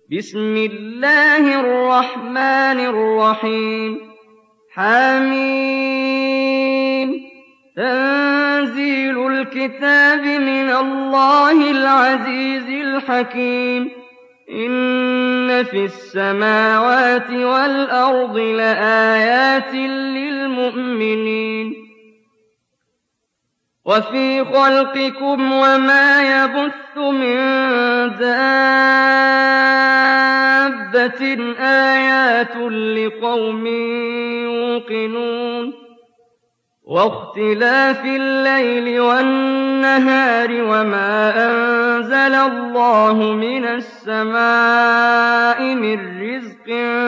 بسم الله الرحمن الرحيم حميم تنزيل الكتاب من الله العزيز الحكيم إن في السماوات والأرض لآيات للمؤمنين وفي خلقكم وما يبث من دابة آيات لقوم يوقنون واختلاف الليل والنهار وما أنزل الله من السماء من رزق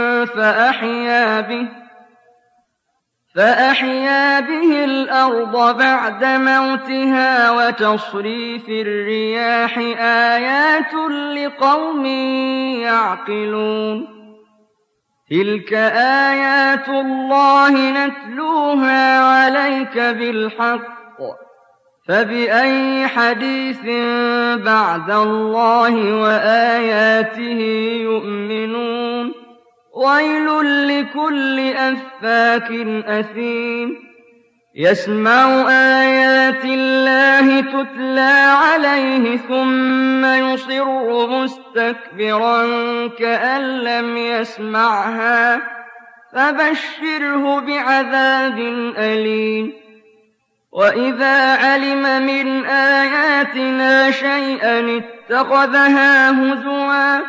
فأحيا به الأرض بعد موتها وتصريف الرياح آيات لقوم يعقلون تلك آيات الله نتلوها عليك بالحق فبأي حديث بعد الله وآياته يؤمنون ويل لكل أفاك أثيم يسمع آيات الله تتلى عليه ثم يصر مستكبرا كأن لم يسمعها فبشره بعذاب أليم وإذا علم من آياتنا شيئا اتخذها هزوا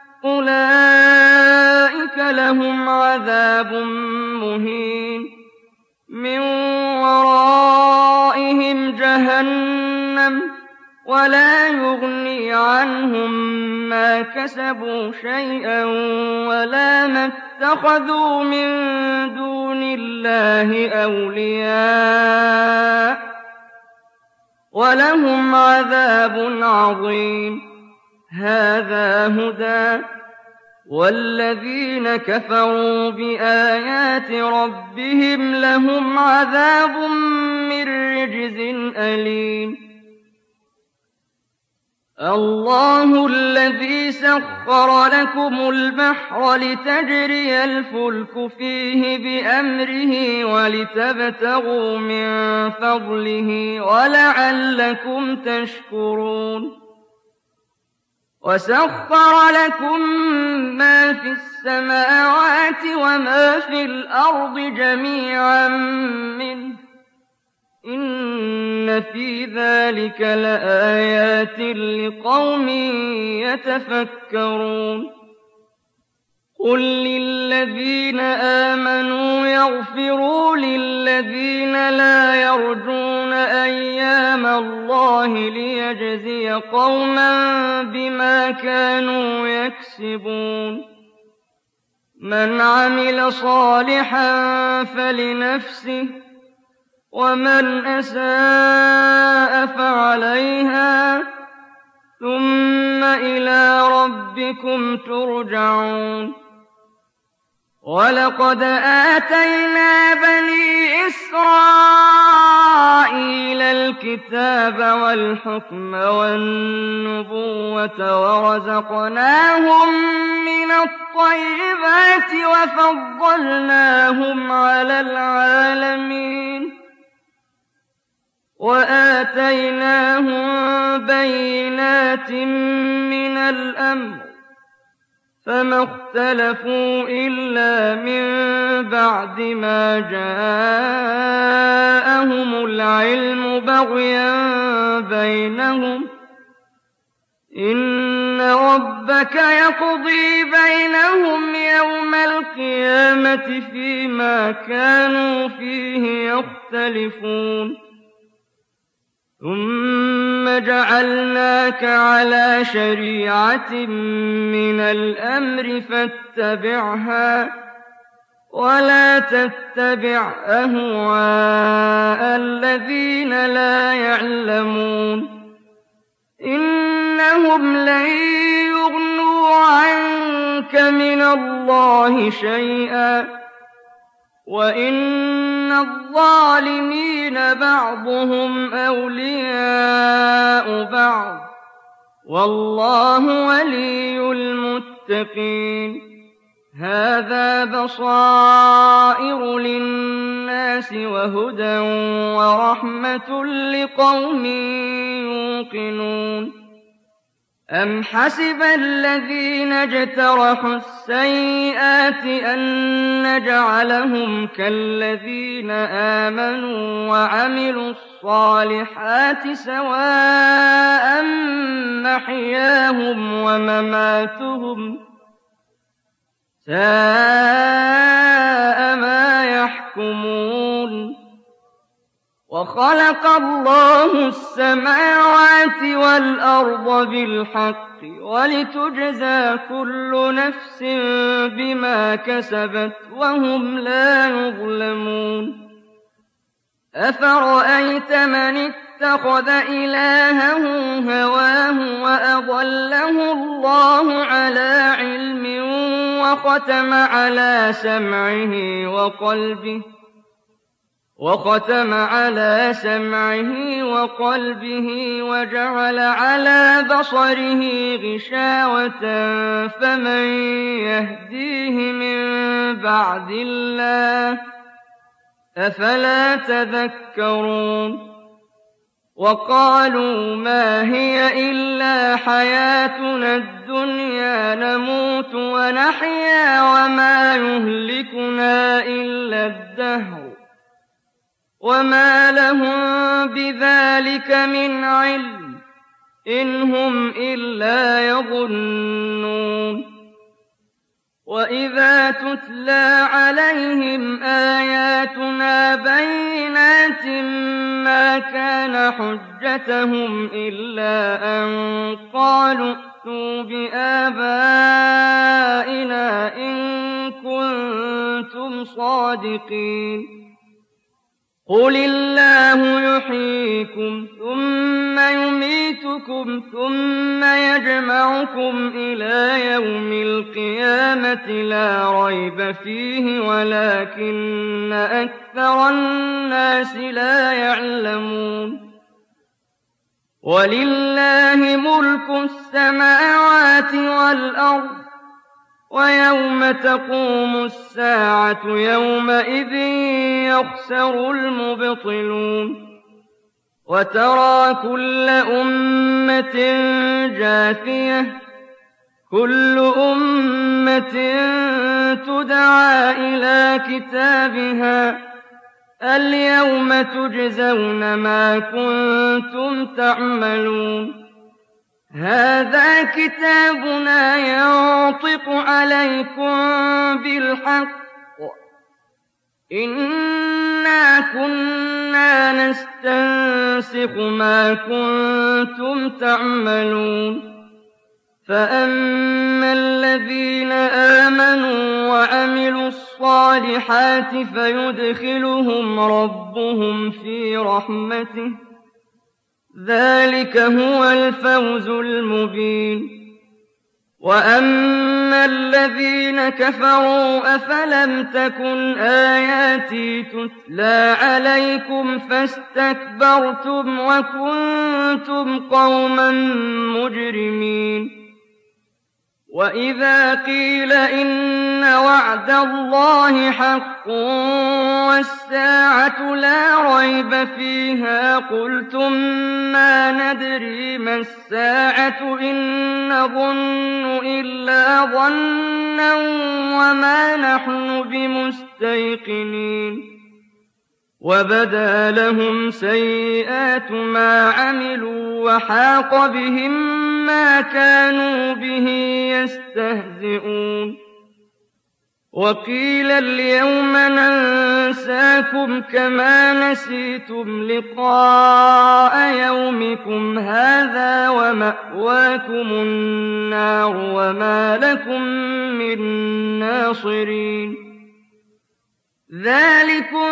أولئك لهم عذاب مهين من ورائهم جهنم ولا يغني عنهم ما كسبوا شيئا ولا ما اتخذوا من دون الله أولياء ولهم عذاب عظيم هذا هدى والذين كفروا بآيات ربهم لهم عذاب من رجز أليم الله الذي سخر لكم البحر لتجري الفلك فيه بأمره ولتبتغوا من فضله ولعلكم تشكرون وسخر لكم ما في السماوات وما في الأرض جميعا منه إن في ذلك لآيات لقوم يتفكرون قل للذين آمنوا يغفروا للذين لا يرجون أيام الله ليجزي قوما بما كانوا يكسبون من عمل صالحا فلنفسه ومن أساء فعليها ثم إلى ربكم ترجعون ولقد آتينا بني إسرائيل الكتاب والحكم والنبوة ورزقناهم من الطيبات وفضلناهم على العالمين وآتيناهم بينات من الأمر فما اختلفوا إلا من بعد ما جاءهم العلم بغيا بينهم إن ربك يقضي بينهم يوم القيامة فيما كانوا فيه يختلفون ثم جعلناك على شريعة من الأمر فاتبعها ولا تتبع أهواء الذين لا يعلمون إنهم لن يغنوا عنك من الله شيئا وإن الظالمين بعضهم أولياء بعض والله ولي المتقين للمتقين هذا بصائر للناس وهدى ورحمة لقوم يوقنون أم حسب الذين اجترحوا السيئات أن نجعلهم كالذين آمنوا وعملوا الصالحات سواء محياهم ومماتهم ساء ما يحكمون وخلق الله السماوات والأرض بالحق ولتجزى كل نفس بما كسبت وهم لا يظلمون أفرأيت من اتخذ إلهه هواه وأضله الله على علم وختم على سمعه وقلبه وجعل على بصره غشاوة فمن يهديه من بعد الله أفلا تذكرون وقالوا ما هي إلا حياتنا الدنيا نموت ونحيا وما يهلكنا إلا الدهر وما لهم بذلك من علم إن هم إلا يظنون وإذا تتلى عليهم آياتنا بينات ما كان حجتهم إلا أن قالوا ائتوا بآبائنا إن كنتم صادقين قل الله يحييكم ثم يميتكم ثم يجمعكم إلى يوم القيامة لا ريب فيه ولكن أكثر الناس لا يعلمون ولله ملك السماوات والأرض ويوم تقوم الساعة يومئذ يخسر المبطلون وترى كل أمة جاثية كل أمة تدعى إلى كتابها اليوم تجزون ما كنتم تعملون هذا كتابنا ينطق عليكم بالحق إنا كنا نستنسخ ما كنتم تعملون فأما الذين آمنوا وعملوا الصالحات فيدخلهم ربهم في رحمته ذلك هو الفوز المبين وأما الذين كفروا أفلم تكن آياتي تتلى عليكم فاستكبرتم وكنتم قوما مجرمين وإذا قيل إن وعد الله حق والساعة لا ريب فيها قلتم ما ندري ما الساعة إن نظن إلا ظنا وما نحن بمستيقنين وبدا لهم سيئات ما عملوا وحاق بهم ما كانوا به يستهزئون وقيل اليوم ننساكم كما نسيتم لقاء يومكم هذا ومأواكم النار وما لكم من ناصرين ذلكم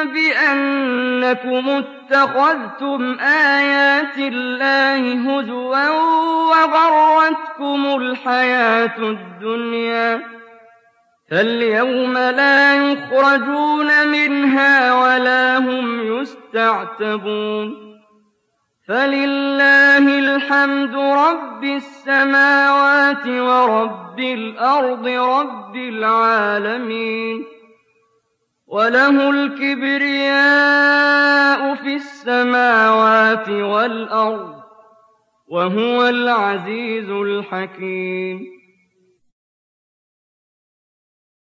بأنكم اتخذتم آيات الله هزوا وغرتكم الحياة الدنيا فاليوم لا يخرجون منها ولا هم يستعتبون فلله الحمد رب السماوات ورب الأرض رب العالمين. وله الكبرياء في السماوات والأرض وهو العزيز الحكيم.